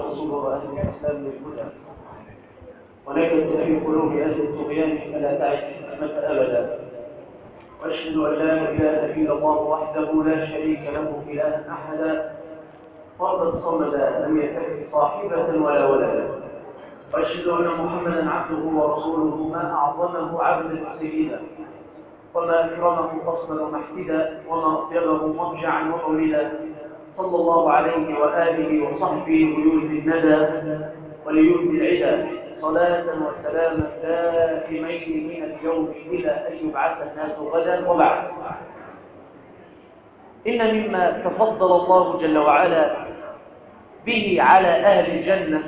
واشرح صدور أهل الإسلام للهدى ونكت في قلوب أهل الطغيان فلا تعد النعمة أبدا. وأشهد أن لا إله إلا الله وحده لا شريك له إلها أحدا فردا صمدا لم يتخذ صاحبة ولا ولدا. وأشهد أن محمدا عبده ورسوله ما أعظمه عبدا وسيدا وما أكرمه فصلا ومحتدا وما أطيبه مضجعا ومولدا صلى الله عليه وآله وصحبه ويوفي الندى وليوفي العدا صلاة وسلاما دائمين من اليوم إلى أن يبعث الناس غدا. وبعد، إن مما تفضل الله جل وعلا به على أهل الجنة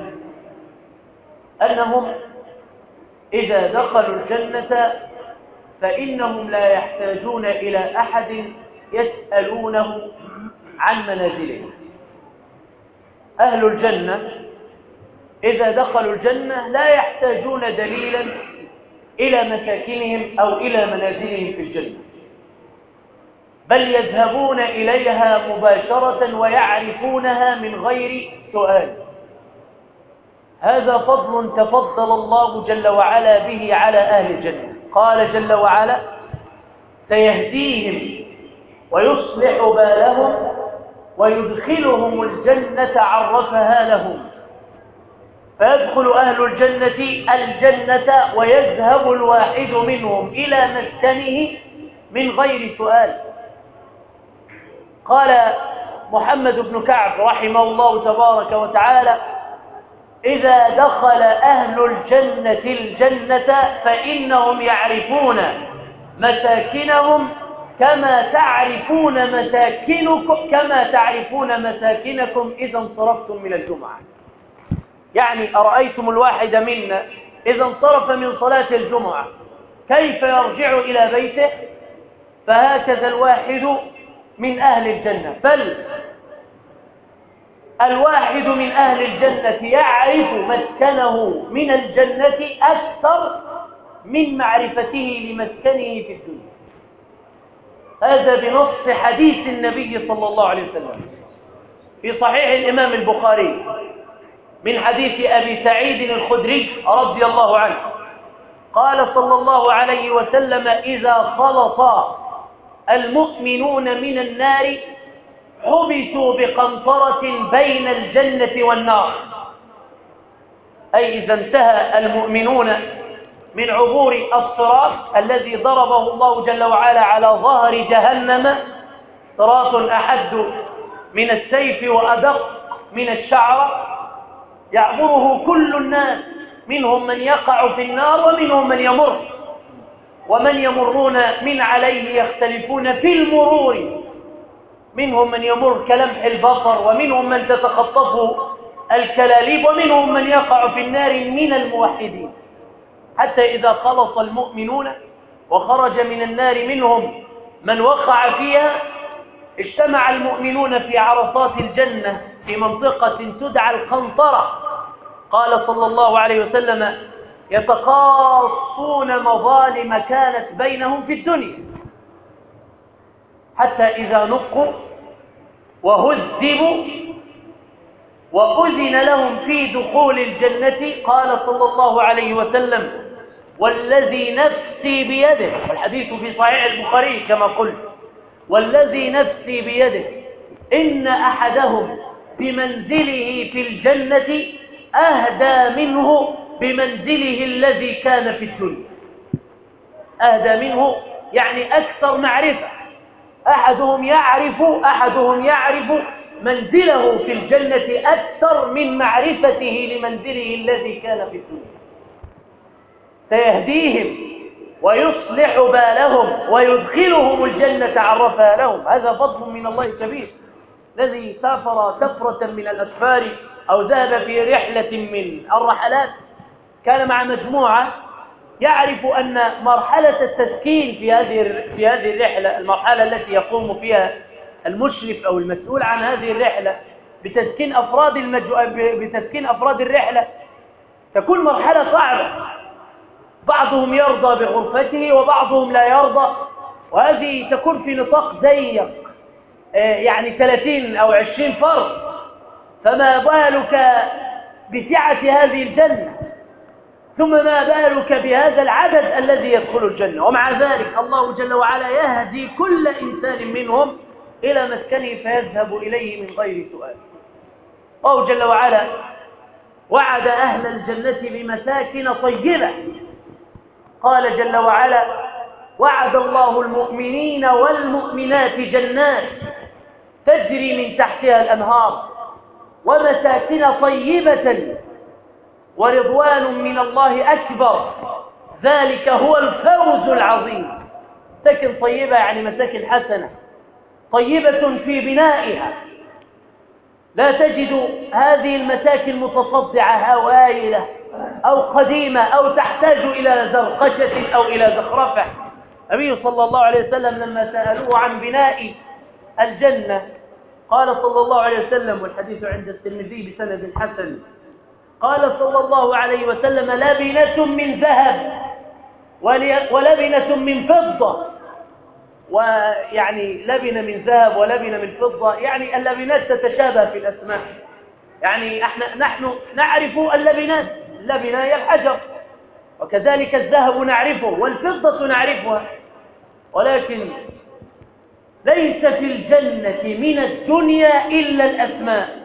أنهم إذا دخلوا الجنة فإنهم لا يحتاجون إلى أحد يسألونه عن منازلهم. أهل الجنة إذا دخلوا الجنة لا يحتاجون دليلا إلى مساكنهم أو إلى منازلهم في الجنة، بل يذهبون إليها مباشرة ويعرفونها من غير سؤال. هذا فضل تفضل الله جل وعلا به على أهل الجنة. قال جل وعلا: سيهديهم ويصلح بالهم ويدخلهم الجنة عرفها لهم. فيدخل أهل الجنة ويذهب الواحد منهم إلى مسكنه من غير سؤال. قال محمد بن كعب رحمه الله تبارك وتعالى: إذا دخل أهل الجنة فإنهم يعرفون مساكنهم كما تعرفون مساكنكم إذا انصرفتم من الجمعة. يعني أرأيتم الواحد منا إذا انصرف من صلاة الجمعة كيف يرجع إلى بيته؟ فهكذا الواحد من أهل الجنة، بل الواحد من أهل الجنة يعرف مسكنه من الجنة أكثر من معرفته لمسكنه في الدنيا. هذا بنص حديث النبي صلى الله عليه وسلم في صحيح الإمام البخاري من حديث أبي سعيد الخدري رضي الله عنه قال صلى الله عليه وسلم: إذا خلص المؤمنون من النار حبسوا بقنطرة بين الجنة والنار. أي إذا انتهى المؤمنون من عبور الصراط الذي ضربه الله جل وعلا على ظهر جهنم، صراط أحد من السيف وأدق من الشعرة، يعبره كل الناس، منهم من يقع في النار ومنهم من يمر، ومن يمرون من عليه يختلفون في المرور، منهم من يمر كلمح البصر، ومنهم من تتخطفه الكلاليب، ومنهم من يقع في النار من الموحدين، حتى إذا خلص المؤمنون وخرج من النار منهم من وقع فيها اجتمع المؤمنون في عرصات الجنة في منطقة تدعى القنطرة. قال صلى الله عليه وسلم: يتقاصون مظالم كانت بينهم في الدنيا حتى إذا نقوا وهذبوا وأذن لهم في دخول الجنة قال صلى الله عليه وسلم: والذي نفسي بيده، والحديث في صحيح البخاري كما قلت، والذي نفسي بيده إن أحدهم بمنزله في الجنة أهدى منه بمنزله الذي كان في الدنيا. أهدى منه يعني أكثر معرفة. أحدهم يعرف منزله في الجنة أكثر من معرفته لمنزله الذي كان في الدنيا. سيهديهم ويصلح بالهم ويدخلهم الجنة عرفها لهم. هذا فضل من الله كبير. الذي سافر سفرة من الأسفار أو ذهب في رحلة من الرحلات كان مع مجموعة، يعرف أن مرحلة التسكين في هذه الرحلة، المرحلة التي يقوم فيها المشرف أو المسؤول عن هذه الرحلة بتسكين أفراد الرحلة، تكون مرحلة صعبة. بعضهم يرضى بغرفته وبعضهم لا يرضى، وهذه تكون في نطاق ضيق، يعني 30 أو 20 فرد. فما بالك بسعة هذه الجنة، ثم ما بالك بهذا العدد الذي يدخل الجنة. ومع ذلك الله جل وعلا يهدي كل إنسان منهم إلى مسكنه فيذهب إليه من غير سؤال. الله جل وعلا وعد أهل الجنة بمساكن طيبة. قال جل وعلا: وعد الله المؤمنين والمؤمنات جنات تجري من تحتها الأنهار ومساكن طيبة ورضوان من الله أكبر ذلك هو الفوز العظيم. مساكن طيبة يعني مساكن حسنة طيبة في بنائها، لا تجد هذه المساكن متصدعة أو آيلة أو قديمة أو تحتاج إلى زرقشة أو إلى زخرفة. النبي صلى الله عليه وسلم لما سألوه عن بناء الجنة قال صلى الله عليه وسلم، والحديث عند الترمذي بسند حسن، قال صلى الله عليه وسلم: لبنة من ذهب ولبنة من فضة. ويعني لبنة من ذهب ولبنة من فضة، يعني اللبنات تتشابه في الأسماء، يعني نحن نعرف اللبنات، اللبنة هي الحجر، وكذلك الذهب نعرفه والفضة نعرفها، ولكن ليس في الجنة من الدنيا إلا الأسماء.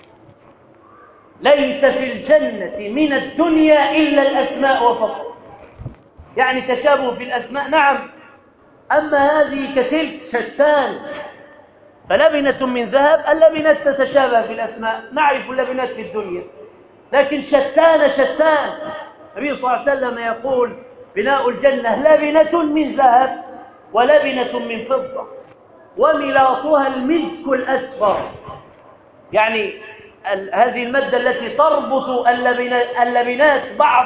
ليس في الجنة من الدنيا إلا الأسماء وفقط، يعني تشابه في الأسماء نعم، أما هذه كتلك شتان. فلبنة من ذهب، اللبنات تتشابه في الأسماء، نعرف اللبنات في الدنيا، لكن شتان شتان. النبي صلى الله عليه وسلم يقول: بناء الجنة لبنة من ذهب ولبنة من فضة وملاطها المسك الأسفر. يعني هذه المادة التي تربط اللبنات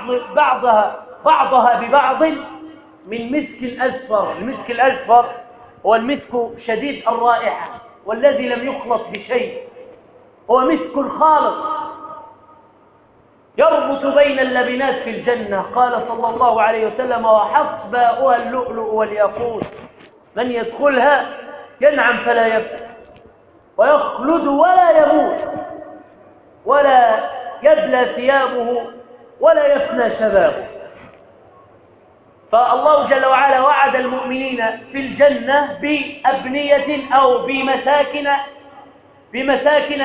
بعضها ببعض من مسك أسفر. المسك الأسفر هو المسك شديد الرائحة والذي لم يخلط بشيء، هو مسك خالص يربط بين اللبنات في الجنة. قال صلى الله عليه وسلم: وحصباؤها اللؤلؤ والياقوت، من يدخلها ينعم فلا يبأس ويخلد ولا يموت ولا يبلى ثيابه ولا يفنى شبابه. فالله جل وعلا وعد المؤمنين في الجنة بأبنية أو بمساكن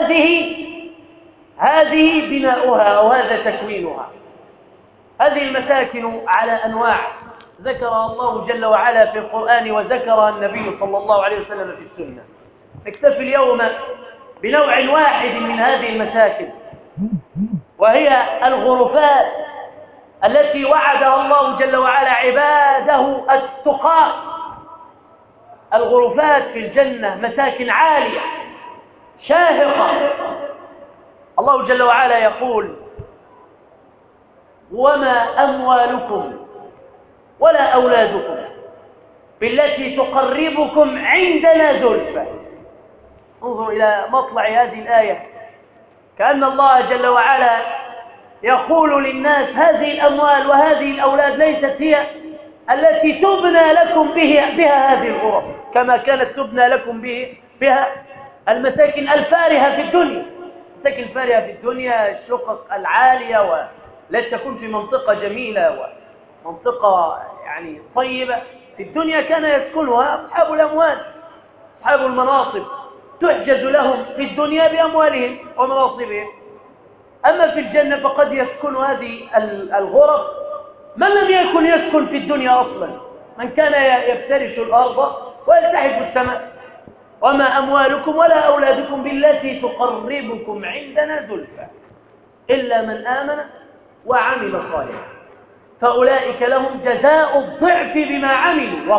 هذه بناؤها أو هذا تكوينها. هذه المساكن على أنواع ذكرها الله جل وعلا في القرآن وذكرها النبي صلى الله عليه وسلم في السنة. نكتفي اليوم بنوع واحد من هذه المساكن، وهي الغرفات التي وعدها الله جل وعلا عباده التقاة. الغرفات في الجنة مساكن عالية شاهقة. الله جل وعلا يقول: وما أموالكم ولا أولادكم بالتي تقربكم عندنا زلفى. انظر إلى مطلع هذه الآية، كأن الله جل وعلا يقول للناس: هذه الأموال وهذه الأولاد ليست هي التي تبنى لكم بها هذه الغرف، كما كانت تبنى لكم بها المساكن الفارهة في الدنيا. المساكن الفارهة في الدنيا الشقق العالية والتي تكون في منطقة جميلة ومنطقة يعني طيبة في الدنيا كان يسكنها أصحاب الأموال، أصحاب المناصب، تحجز لهم في الدنيا بأموالهم ومناصبهم. أما في الجنة فقد يسكن هذه الغرف من لم يكن يسكن في الدنيا أصلا، من كان يفترش الأرض ويلتحف السماء. وما أموالكم ولا أولادكم بالتي تقربكم عندنا زلفى إلا من آمن وعمل صالحا فأولئك لهم جزاء الضعف بما عملوا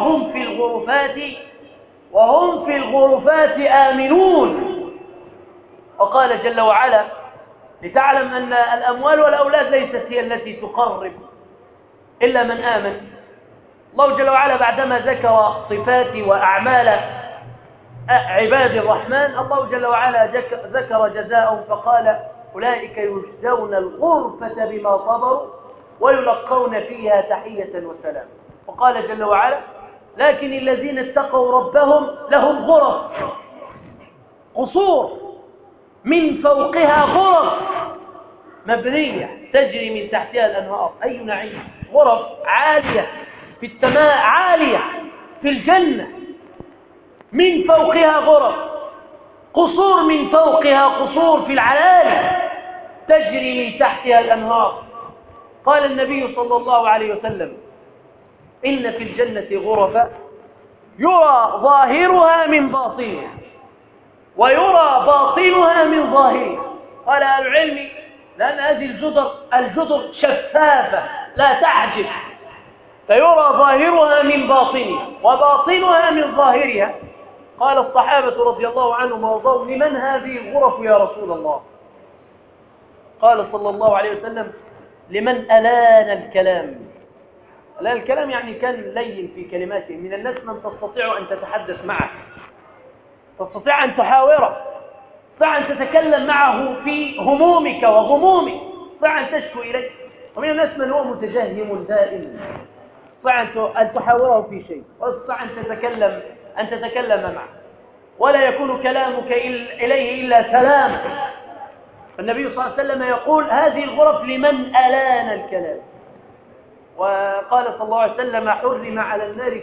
وهم في الغرفات آمنون. وقال جل وعلا: لتعلم أن الأموال والأولاد ليست هي التي تقرب إلا من آمن. الله جل وعلا بعدما ذكر صفات وأعمال عباد الرحمن، الله جل وعلا ذكر جزاءهم فقال: أولئك يجزون الغرفة بما صبروا ويلقون فيها تحية وسلام. وقال جل وعلا: لكن الذين اتقوا ربهم لهم غرف، قصور من فوقها غرف مبنية تجري من تحتها الأنهار. أي نعيم! غرف عالية في السماء، عالية في الجنة، من فوقها غرف، قصور من فوقها قصور في العلالي تجري من تحتها الأنهار. قال النبي صلى الله عليه وسلم: إن في الجنة غرفا يرى ظاهرها من باطنها ويرى باطنها من ظاهرها. قال أهل العلم: لأن هذه الجدر شفافة لا تحجب، فيرى ظاهرها من باطنها وباطنها من ظاهرها. قال الصحابة رضي الله عنهم وارضاهم: لمن هذه الغرف يا رسول الله؟ قال صلى الله عليه وسلم: لمن ألان الكلام. ألان الكلام يعني كان لين في كلماته. من الناس من تستطيع أن تتحدث معه، تستطيع أن تحاوره، تستطيع أن تتكلم معه في همومك وغمومك، تستطيع أن تشكو إليه. ومن الناس من هو متجهم دائم، تستطيع أن تحاوره في شيء، وتستطيع أن تتكلم معه، ولا يكون كلامك إليه إلا سلام. فالنبي صلى الله عليه وسلم يقول: هذه الغرف لمن ألان الكلام. وقال صلى الله عليه وسلم: حرم على النار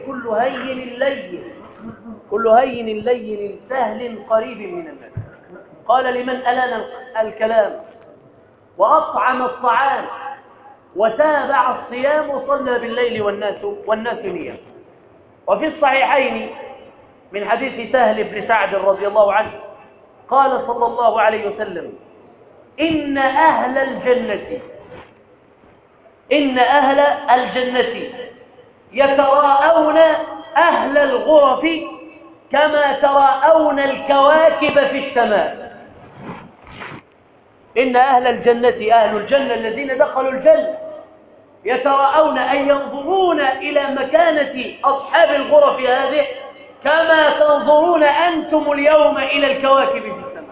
كل هين لين سهل قريب من الناس. قال: لمن ألان الكلام وأطعم الطعام وتابع الصيام وصلى بالليل والناس نيام. وفي الصحيحين من حديث سهل بن سعد رضي الله عنه قال صلى الله عليه وسلم: إن أهل الجنة يتراءون أهل الغرف كما تراءون الكواكب في السماء. إن أهل الجنة الذين دخلوا الجنة يتراءون، أي ينظرون إلى مكانة أصحاب الغرف هذه كما تنظرون أنتم اليوم إلى الكواكب في السماء.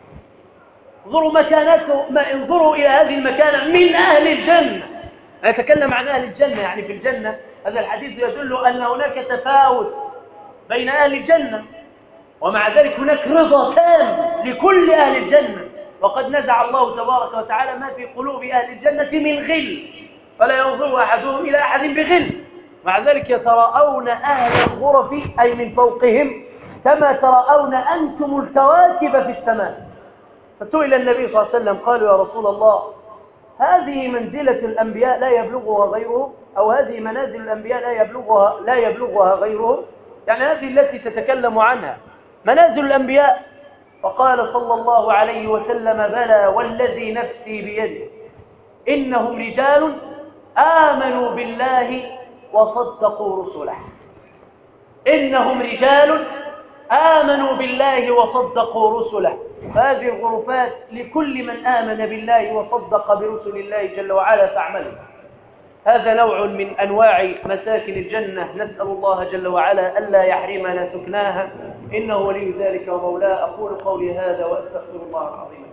انظروا إلى هذه المكانة من أهل الجنة. نتكلم عن أهل الجنة، يعني في الجنة. هذا الحديث يدل أن هناك تفاوت بين أهل الجنة، ومع ذلك هناك رضا تام لكل أهل الجنة. وقد نزع الله تبارك وتعالى ما في قلوب أهل الجنة من غل، فلا ينظر أحدهم إلى أحد بغل. مع ذلك يتراءون أهل الغرف أي من فوقهم كما تراءون أنتم الكواكب في السماء. فسئل النبي صلى الله عليه وسلم قالوا: يا رسول الله، هذه منزلة الأنبياء لا يبلغها غيرهم، أو هذه منازل الأنبياء لا يبلغها غيرهم، يعني هذه التي تتكلم عنها منازل الأنبياء؟ فقال صلى الله عليه وسلم: بلى والذي نفسي بيده، إنهم رجال آمنوا بالله وصدقوا رسله. إنهم رجال آمنوا بالله وصدقوا رسله. فهذه الغرفات لكل من آمن بالله وصدق برسل الله جل وعلا فاعملوا. هذا نوع من أنواع مساكن الجنة، نسأل الله جل وعلا ألا يحرمنا سكناها، إنه ولي ذلك ومولاه. أقول قولي هذا وأستغفر الله العظيم.